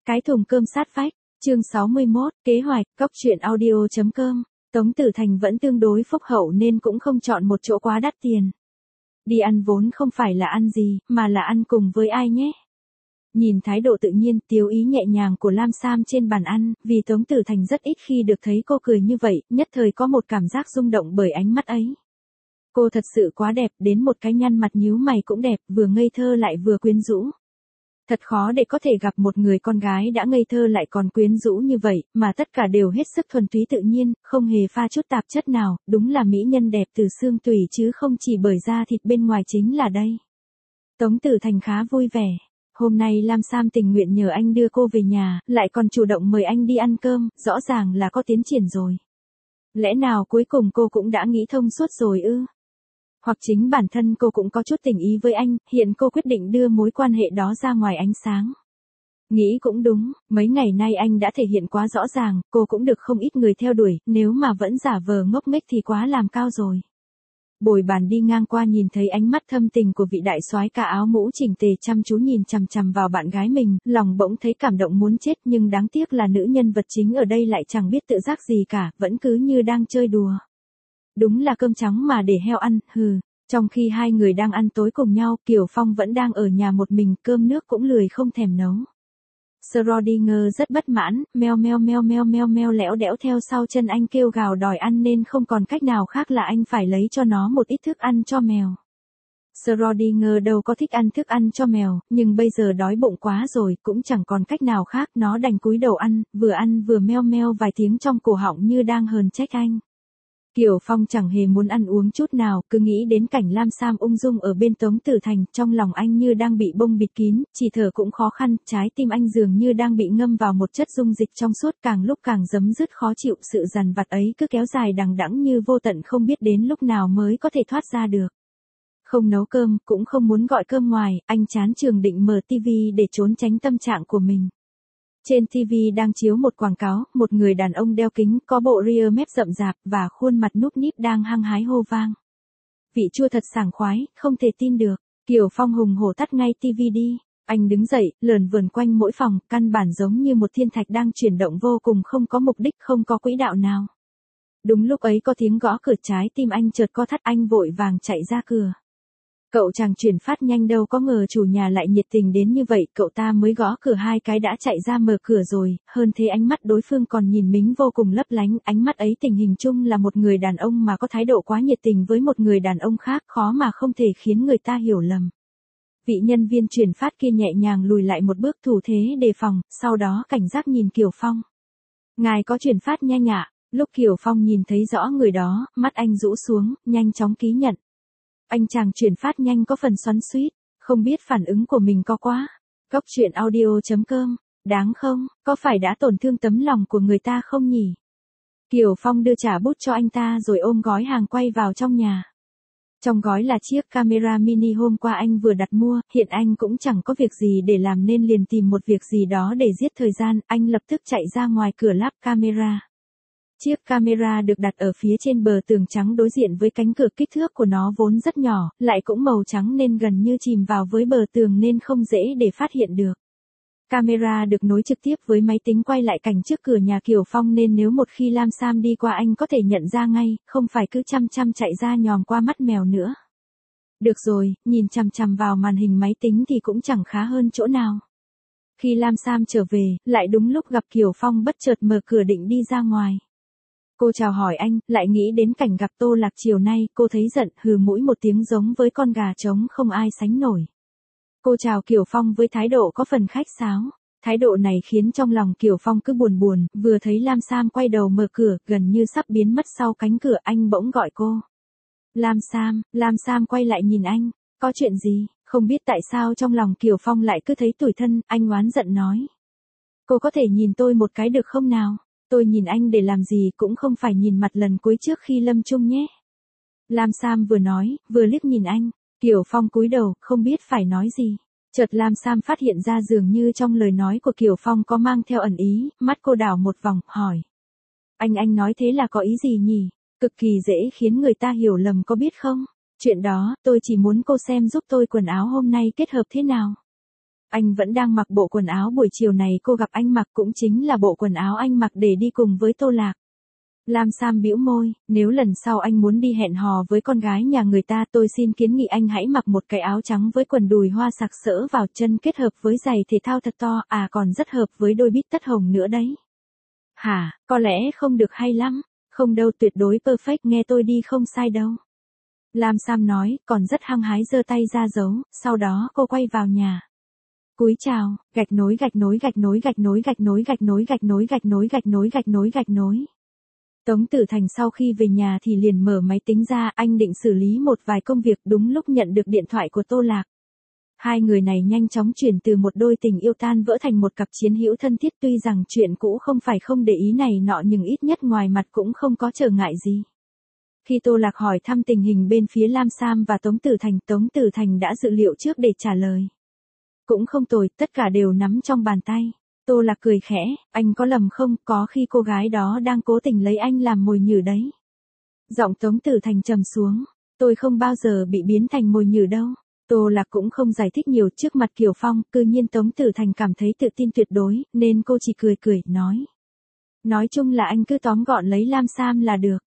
Cái thùng cơm sát vách, chương 61, kế hoạch, cóc truyện audio.com. Tống Tử Thành vẫn tương đối phúc hậu nên cũng không chọn một chỗ quá đắt tiền. Đi ăn vốn không phải là ăn gì, mà là ăn cùng với ai nhé. Nhìn thái độ tự nhiên, tiếu ý nhẹ nhàng của Lam Sam trên bàn ăn, vì Tống Tử Thành rất ít khi được thấy cô cười như vậy, nhất thời có một cảm giác rung động bởi ánh mắt ấy. Cô thật sự quá đẹp, đến một cái nhăn mặt nhíu mày cũng đẹp, vừa ngây thơ lại vừa quyến rũ. Thật khó để có thể gặp một người con gái đã ngây thơ lại còn quyến rũ như vậy, mà tất cả đều hết sức thuần túy tự nhiên, không hề pha chút tạp chất nào, đúng là mỹ nhân đẹp từ xương tủy chứ không chỉ bởi da thịt bên ngoài chính là đây. Tống Tử Thành khá vui vẻ. Hôm nay Lam Sam tình nguyện nhờ anh đưa cô về nhà, lại còn chủ động mời anh đi ăn cơm, rõ ràng là có tiến triển rồi. Lẽ nào cuối cùng cô cũng đã nghĩ thông suốt rồi ư? Hoặc chính bản thân cô cũng có chút tình ý với anh, hiện cô quyết định đưa mối quan hệ đó ra ngoài ánh sáng. Nghĩ cũng đúng, mấy ngày nay anh đã thể hiện quá rõ ràng, cô cũng được không ít người theo đuổi, nếu mà vẫn giả vờ ngốc nghếch thì quá làm cao rồi. Bồi bàn đi ngang qua nhìn thấy ánh mắt thâm tình của vị đại soái ca áo mũ chỉnh tề chăm chú nhìn chằm chằm vào bạn gái mình, lòng bỗng thấy cảm động muốn chết, nhưng đáng tiếc là nữ nhân vật chính ở đây lại chẳng biết tự giác gì cả, vẫn cứ như đang chơi đùa. Đúng là cơm trắng mà để heo ăn, hừ. Trong khi hai người đang ăn tối cùng nhau, Kiều Phong vẫn đang ở nhà một mình, cơm nước cũng lười không thèm nấu. Schrödinger rất bất mãn, meo meo meo meo meo meo lẽo đẽo theo sau chân anh kêu gào đòi ăn nên không còn cách nào khác là anh phải lấy cho nó một ít thức ăn cho mèo. Schrödinger đâu có thích ăn thức ăn cho mèo, nhưng bây giờ đói bụng quá rồi, cũng chẳng còn cách nào khác, nó đành cúi đầu ăn vừa meo meo vài tiếng trong cổ họng như đang hờn trách anh. Kiều Phong chẳng hề muốn ăn uống chút nào, cứ nghĩ đến cảnh Lam Sam ung dung ở bên Tống Tử Thành, trong lòng anh như đang bị bông bịt kín, chỉ thở cũng khó khăn, trái tim anh dường như đang bị ngâm vào một chất dung dịch trong suốt, càng lúc càng rấm rứt khó chịu, sự dằn vặt ấy cứ kéo dài đằng đẵng như vô tận, không biết đến lúc nào mới có thể thoát ra được. Không nấu cơm, cũng không muốn gọi cơm ngoài, anh chán chường định mở tivi để trốn tránh tâm trạng của mình. Trên TV đang chiếu một quảng cáo, một người đàn ông đeo kính, có bộ ria mép rậm rạp, và khuôn mặt núp níp đang hăng hái hô vang. Vị chua thật sảng khoái, không thể tin được. Kiều Phong hùng hổ tắt ngay TV đi. Anh đứng dậy, lởn vởn quanh mỗi phòng, căn bản giống như một thiên thạch đang chuyển động vô cùng không có mục đích, không có quỹ đạo nào. Đúng lúc ấy có tiếng gõ cửa, trái tim anh chợt co thắt, anh vội vàng chạy ra cửa. Cậu chàng chuyển phát nhanh đâu có ngờ chủ nhà lại nhiệt tình đến như vậy, cậu ta mới gõ cửa hai cái đã chạy ra mở cửa rồi, hơn thế ánh mắt đối phương còn nhìn mình vô cùng lấp lánh, ánh mắt ấy tình hình chung là một người đàn ông mà có thái độ quá nhiệt tình với một người đàn ông khác, khó mà không thể khiến người ta hiểu lầm. Vị nhân viên chuyển phát kia nhẹ nhàng lùi lại một bước thủ thế đề phòng, sau đó cảnh giác nhìn Kiều Phong. Ngài có chuyển phát nhanh ạ? Lúc Kiều Phong nhìn thấy rõ người đó, mắt anh rũ xuống, nhanh chóng ký nhận. Anh chàng chuyển phát nhanh có phần xoắn xuýt, không biết phản ứng của mình có quá. Cóc truyện audio.com, đáng không, có phải đã tổn thương tấm lòng của người ta không nhỉ? Kiều Phong đưa trả bút cho anh ta rồi ôm gói hàng quay vào trong nhà. Trong gói là chiếc camera mini hôm qua anh vừa đặt mua, hiện anh cũng chẳng có việc gì để làm nên liền tìm một việc gì đó để giết thời gian, anh lập tức chạy ra ngoài cửa lắp camera. Chiếc camera được đặt ở phía trên bờ tường trắng đối diện với cánh cửa, kích thước của nó vốn rất nhỏ, lại cũng màu trắng nên gần như chìm vào với bờ tường nên không dễ để phát hiện được. Camera được nối trực tiếp với máy tính quay lại cảnh trước cửa nhà Kiều Phong nên nếu một khi Lam Sam đi qua anh có thể nhận ra ngay, không phải cứ chăm chăm chạy ra nhòm qua mắt mèo nữa. Được rồi, nhìn chằm chằm vào màn hình máy tính thì cũng chẳng khá hơn chỗ nào. Khi Lam Sam trở về, lại đúng lúc gặp Kiều Phong bất chợt mở cửa định đi ra ngoài. Cô chào hỏi anh, lại nghĩ đến cảnh gặp Tô Lạc chiều nay, cô thấy giận, hừ mũi một tiếng giống với con gà trống không ai sánh nổi. Cô chào Kiều Phong với thái độ có phần khách sáo. Thái độ này khiến trong lòng Kiều Phong cứ buồn buồn, vừa thấy Lam Sam quay đầu mở cửa, gần như sắp biến mất sau cánh cửa, anh bỗng gọi cô. Lam Sam quay lại nhìn anh, có chuyện gì, không biết tại sao trong lòng Kiều Phong lại cứ thấy tủi thân, anh oán giận nói. Cô có thể nhìn tôi một cái được không nào? Tôi nhìn anh để làm gì, cũng không phải nhìn mặt lần cuối trước khi lâm chung nhé. Lam Sam vừa nói, vừa liếc nhìn anh. Kiều Phong cúi đầu, không biết phải nói gì. Chợt Lam Sam phát hiện ra dường như trong lời nói của Kiều Phong có mang theo ẩn ý, mắt cô đảo một vòng, hỏi. Anh nói thế là có ý gì nhỉ? Cực kỳ dễ khiến người ta hiểu lầm có biết không? Chuyện đó, tôi chỉ muốn cô xem giúp tôi quần áo hôm nay kết hợp thế nào. Anh vẫn đang mặc bộ quần áo buổi chiều này cô gặp anh mặc cũng chính là bộ quần áo anh mặc để đi cùng với Tô Lạc. Lam Sam bĩu môi, nếu lần sau anh muốn đi hẹn hò với con gái nhà người ta tôi xin kiến nghị anh hãy mặc một cái áo trắng với quần đùi hoa sặc sỡ vào chân kết hợp với giày thể thao thật to, còn rất hợp với đôi bít tất hồng nữa đấy. Hả, có lẽ không được hay lắm, không đâu tuyệt đối perfect nghe tôi đi không sai đâu. Lam Sam nói, còn rất hăng hái giơ tay ra dấu, sau đó cô quay vào nhà. Cúi chào, gạch nối gạch nối gạch nối gạch nối gạch nối gạch nối gạch nối gạch nối gạch nối gạch nối gạch nối. Tống Tử Thành sau khi về nhà thì liền mở máy tính ra, anh định xử lý một vài công việc đúng lúc nhận được điện thoại của Tô Lạc. Hai người này nhanh chóng chuyển từ một đôi tình yêu tan vỡ thành một cặp chiến hữu thân thiết tuy rằng chuyện cũ không phải không để ý này nọ nhưng ít nhất ngoài mặt cũng không có trở ngại gì. Khi Tô Lạc hỏi thăm tình hình bên phía Lam Sam và Tống Tử Thành đã dự liệu trước để trả lời. Cũng không tồi, tất cả đều nắm trong bàn tay. Tô Lạc cười khẽ, anh có lầm không, có khi cô gái đó đang cố tình lấy anh làm mồi nhử đấy. Giọng Tống Tử Thành trầm xuống, tôi không bao giờ bị biến thành mồi nhử đâu. Tô Lạc cũng không giải thích nhiều trước mặt Kiều Phong, cư nhiên Tống Tử Thành cảm thấy tự tin tuyệt đối, nên cô chỉ cười, nói. Nói chung là anh cứ tóm gọn lấy Lam Sam là được.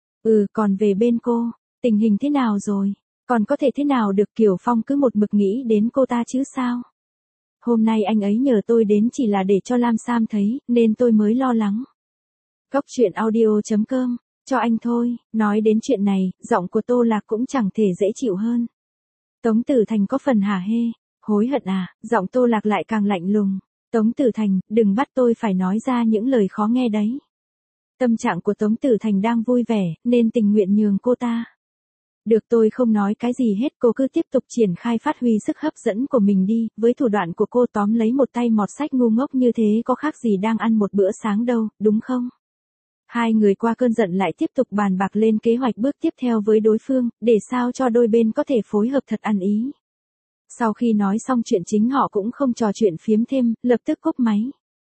Còn về bên cô, tình hình thế nào rồi? Còn có thể thế nào được Kiều Phong cứ một mực nghĩ đến cô ta chứ sao? Hôm nay anh ấy nhờ tôi đến chỉ là để cho Lam Sam thấy, nên tôi mới lo lắng. Góc truyện audio.com, cho anh thôi, nói đến chuyện này, giọng của Tô Lạc cũng chẳng thể dễ chịu hơn. Tống Tử Thành có phần hả hê, hối hận giọng Tô Lạc lại càng lạnh lùng. Tống Tử Thành, đừng bắt tôi phải nói ra những lời khó nghe đấy. Tâm trạng của Tống Tử Thành đang vui vẻ, nên tình nguyện nhường cô ta. Được tôi không nói cái gì hết cô cứ tiếp tục triển khai phát huy sức hấp dẫn của mình đi, với thủ đoạn của cô tóm lấy một tay mọt sách ngu ngốc như thế có khác gì đang ăn một bữa sáng đâu, đúng không? Hai người qua cơn giận lại tiếp tục bàn bạc lên kế hoạch bước tiếp theo với đối phương, để sao cho đôi bên có thể phối hợp thật ăn ý. Sau khi nói xong chuyện chính họ cũng không trò chuyện phiếm thêm, lập tức cúp máy.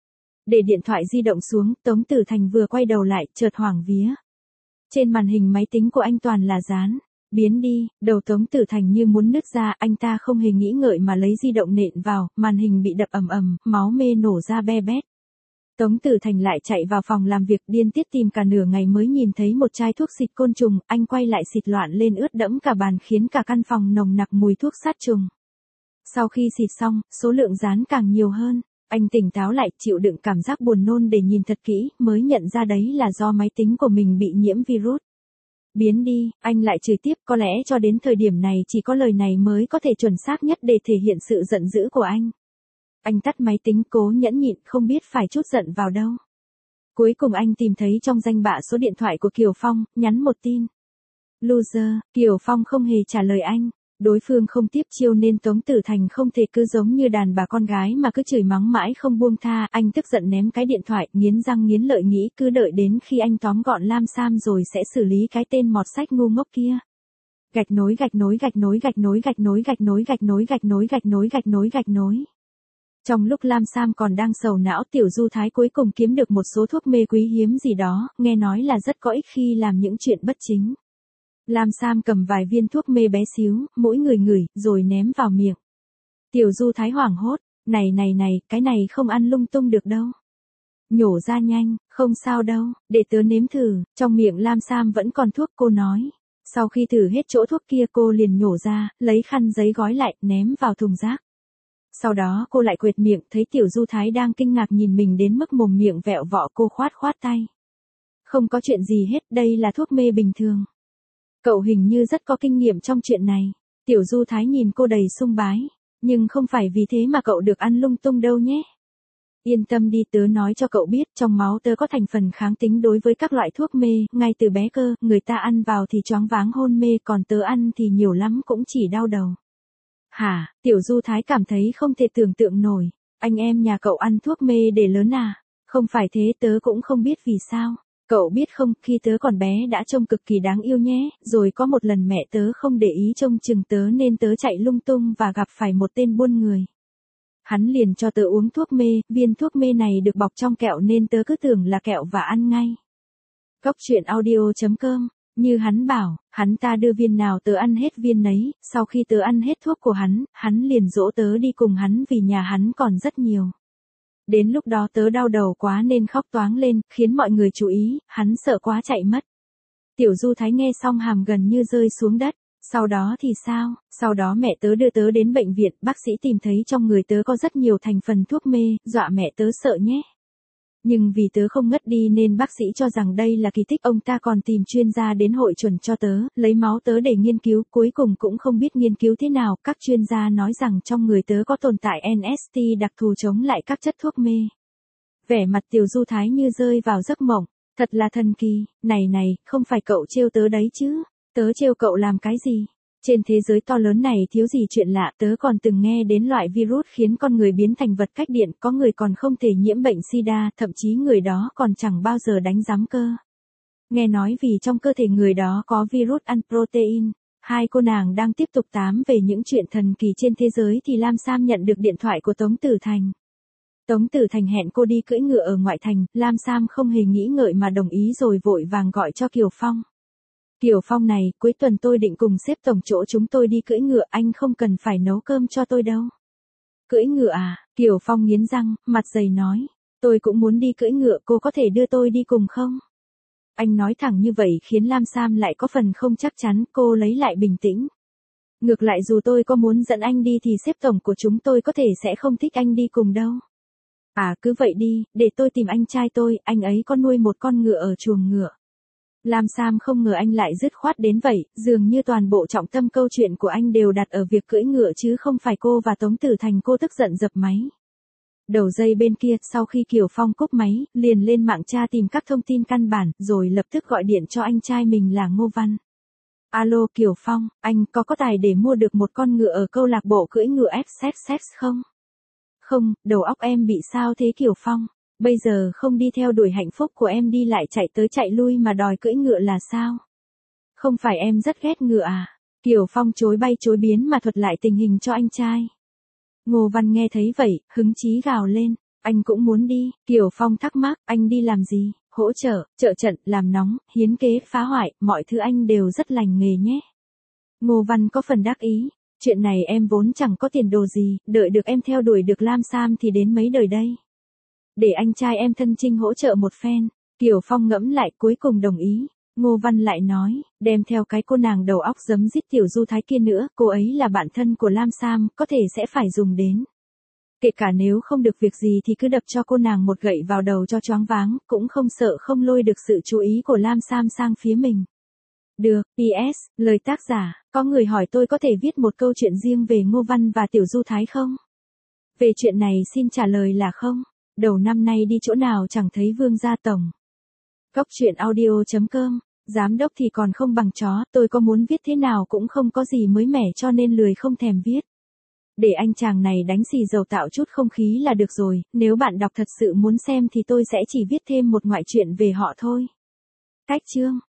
Để điện thoại di động xuống, Tống Tử Thành vừa quay đầu lại, chợt hoảng vía. Trên màn hình máy tính của anh toàn là dán. Biến đi, đầu Tống Tử Thành như muốn nứt ra, anh ta không hề nghĩ ngợi mà lấy di động nện vào, màn hình bị đập ầm ầm, máu mê nổ ra be bét. Tống Tử Thành lại chạy vào phòng làm việc điên tiết tìm cả nửa ngày mới nhìn thấy một chai thuốc xịt côn trùng, anh quay lại xịt loạn lên ướt đẫm cả bàn khiến cả căn phòng nồng nặc mùi thuốc sát trùng. Sau khi xịt xong, số lượng dán càng nhiều hơn, anh tỉnh táo lại, chịu đựng cảm giác buồn nôn để nhìn thật kỹ, mới nhận ra đấy là do máy tính của mình bị nhiễm virus. Biến đi, anh lại chửi tiếp, có lẽ cho đến thời điểm này chỉ có lời này mới có thể chuẩn xác nhất để thể hiện sự giận dữ của anh. Anh tắt máy tính cố nhẫn nhịn không biết phải trút giận vào đâu. Cuối cùng anh tìm thấy trong danh bạ số điện thoại của Kiều Phong, nhắn một tin. Loser, Kiều Phong không hề trả lời anh. Đối phương không tiếp chiêu nên Tống Tử Thành không thể cứ giống như đàn bà con gái mà cứ chửi mắng mãi không buông tha. Anh tức giận ném cái điện thoại, nghiến răng nghiến lợi nghĩ cứ đợi đến khi anh tóm gọn Lam Sam rồi sẽ xử lý cái tên mọt sách ngu ngốc kia. Gạch nối gạch nối gạch nối gạch nối gạch nối gạch nối gạch nối gạch nối gạch nối gạch nối gạch nối. Trong lúc Lam Sam còn đang sầu não, Tiểu Du Thái cuối cùng kiếm được một số thuốc mê quý hiếm gì đó, nghe nói là rất có ích khi làm những chuyện bất chính. Lam Sam cầm vài viên thuốc mê bé xíu, mỗi người ngửi, rồi ném vào miệng. Tiểu Du Thái hoảng hốt, này, cái này không ăn lung tung được đâu. Nhổ ra nhanh, không sao đâu, để tớ nếm thử, trong miệng Lam Sam vẫn còn thuốc cô nói. Sau khi thử hết chỗ thuốc kia cô liền nhổ ra, lấy khăn giấy gói lại, ném vào thùng rác. Sau đó cô lại quệt miệng, thấy Tiểu Du Thái đang kinh ngạc nhìn mình đến mức mồm miệng vẹo vọ cô khoát tay. Không có chuyện gì hết, đây là thuốc mê bình thường. Cậu hình như rất có kinh nghiệm trong chuyện này. Tiểu Du Thái nhìn cô đầy sung bái. Nhưng không phải vì thế mà cậu được ăn lung tung đâu nhé. Yên tâm đi, tớ nói cho cậu biết, trong máu tớ có thành phần kháng tính đối với các loại thuốc mê, ngay từ bé cơ, người ta ăn vào thì choáng váng hôn mê, còn tớ ăn thì nhiều lắm cũng chỉ đau đầu. Hả, Tiểu Du Thái cảm thấy không thể tưởng tượng nổi. Anh em nhà cậu ăn thuốc mê để lớn à? Không phải thế, tớ cũng không biết vì sao. Cậu biết không, khi tớ còn bé đã trông cực kỳ đáng yêu nhé, rồi có một lần mẹ tớ không để ý trông chừng tớ nên tớ chạy lung tung và gặp phải một tên buôn người. Hắn liền cho tớ uống thuốc mê, viên thuốc mê này được bọc trong kẹo nên tớ cứ tưởng là kẹo và ăn ngay. Góc truyện audio.com Như hắn bảo, hắn ta đưa viên nào tớ ăn hết viên nấy, sau khi tớ ăn hết thuốc của hắn liền dỗ tớ đi cùng hắn vì nhà hắn còn rất nhiều. Đến lúc đó tớ đau đầu quá nên khóc toáng lên, khiến mọi người chú ý, hắn sợ quá chạy mất. Tiểu Du Thái nghe xong hàm gần như rơi xuống đất. Sau đó thì sao? Sau đó mẹ tớ đưa tớ đến bệnh viện, bác sĩ tìm thấy trong người tớ có rất nhiều thành phần thuốc mê, dọa mẹ tớ sợ nhé. Nhưng vì tớ không ngất đi nên bác sĩ cho rằng đây là kỳ tích, ông ta còn tìm chuyên gia đến hội chuẩn cho tớ, lấy máu tớ để nghiên cứu, cuối cùng cũng không biết nghiên cứu thế nào, các chuyên gia nói rằng trong người tớ có tồn tại NST đặc thù chống lại các chất thuốc mê. Vẻ mặt Tiểu Du Thái như rơi vào giấc mộng, thật là thần kỳ, này, không phải cậu trêu tớ đấy chứ, tớ trêu cậu làm cái gì? Trên thế giới to lớn này thiếu gì chuyện lạ, tớ còn từng nghe đến loại virus khiến con người biến thành vật cách điện, có người còn không thể nhiễm bệnh SIDA, thậm chí người đó còn chẳng bao giờ đánh giám cơ. Nghe nói vì trong cơ thể người đó có virus ăn protein. Hai cô nàng đang tiếp tục tám về những chuyện thần kỳ trên thế giới thì Lam Sam nhận được điện thoại của Tống Tử Thành. Tống Tử Thành hẹn cô đi cưỡi ngựa ở ngoại thành, Lam Sam không hề nghĩ ngợi mà đồng ý rồi vội vàng gọi cho Kiều Phong. Kiều Phong này, cuối tuần tôi định cùng sếp tổng chỗ chúng tôi đi cưỡi ngựa, anh không cần phải nấu cơm cho tôi đâu. Cưỡi ngựa à? Kiều Phong nghiến răng, mặt dày nói. Tôi cũng muốn đi cưỡi ngựa, cô có thể đưa tôi đi cùng không? Anh nói thẳng như vậy khiến Lam Sam lại có phần không chắc chắn, cô lấy lại bình tĩnh. Ngược lại dù tôi có muốn dẫn anh đi thì sếp tổng của chúng tôi có thể sẽ không thích anh đi cùng đâu. À cứ vậy đi, để tôi tìm anh trai tôi, anh ấy có nuôi một con ngựa ở chuồng ngựa. Lam Sam không ngờ anh lại dứt khoát đến vậy, dường như toàn bộ trọng tâm câu chuyện của anh đều đặt ở việc cưỡi ngựa chứ không phải cô và Tống Tử Thành. Cô tức giận dập máy. Đầu dây bên kia, sau khi Kiều Phong cúp máy, liền lên mạng tra tìm các thông tin căn bản, rồi lập tức gọi điện cho anh trai mình là Ngô Văn. Alo Kiều Phong, anh có tài để mua được một con ngựa ở câu lạc bộ cưỡi ngựa FSX không? Không, đầu óc em bị sao thế Kiều Phong? Bây giờ không đi theo đuổi hạnh phúc của em đi lại chạy tới chạy lui mà đòi cưỡi ngựa là sao? Không phải em rất ghét ngựa à? Kiều Phong chối bay chối biến mà thuật lại tình hình cho anh trai. Ngô Văn nghe thấy vậy, hứng chí gào lên. Anh cũng muốn đi. Kiều Phong thắc mắc, anh đi làm gì? Hỗ trợ, trợ trận, làm nóng, hiến kế, phá hoại, mọi thứ anh đều rất lành nghề nhé. Ngô Văn có phần đắc ý. Chuyện này em vốn chẳng có tiền đồ gì, đợi được em theo đuổi được Lam Sam thì đến mấy đời đây. Để anh trai em thân chinh hỗ trợ một phen. Kiều Phong ngẫm lại cuối cùng đồng ý. Ngô Văn lại nói, đem theo cái cô nàng đầu óc giấm dít Tiểu Du Thái kia nữa, cô ấy là bạn thân của Lam Sam, có thể sẽ phải dùng đến. Kể cả nếu không được việc gì thì cứ đập cho cô nàng một gậy vào đầu cho choáng váng, cũng không sợ không lôi được sự chú ý của Lam Sam sang phía mình. Được, PS, lời tác giả, có người hỏi tôi có thể viết một câu chuyện riêng về Ngô Văn và Tiểu Du Thái không? Về chuyện này xin trả lời là không. Đầu năm nay đi chỗ nào chẳng thấy Vương gia tổng. Góc truyện audio.com, giám đốc thì còn không bằng chó, tôi có muốn viết thế nào cũng không có gì mới mẻ cho nên lười không thèm viết. Để anh chàng này đánh xì dầu tạo chút không khí là được rồi, nếu bạn đọc thật sự muốn xem thì tôi sẽ chỉ viết thêm một ngoại truyện về họ thôi. Cách chương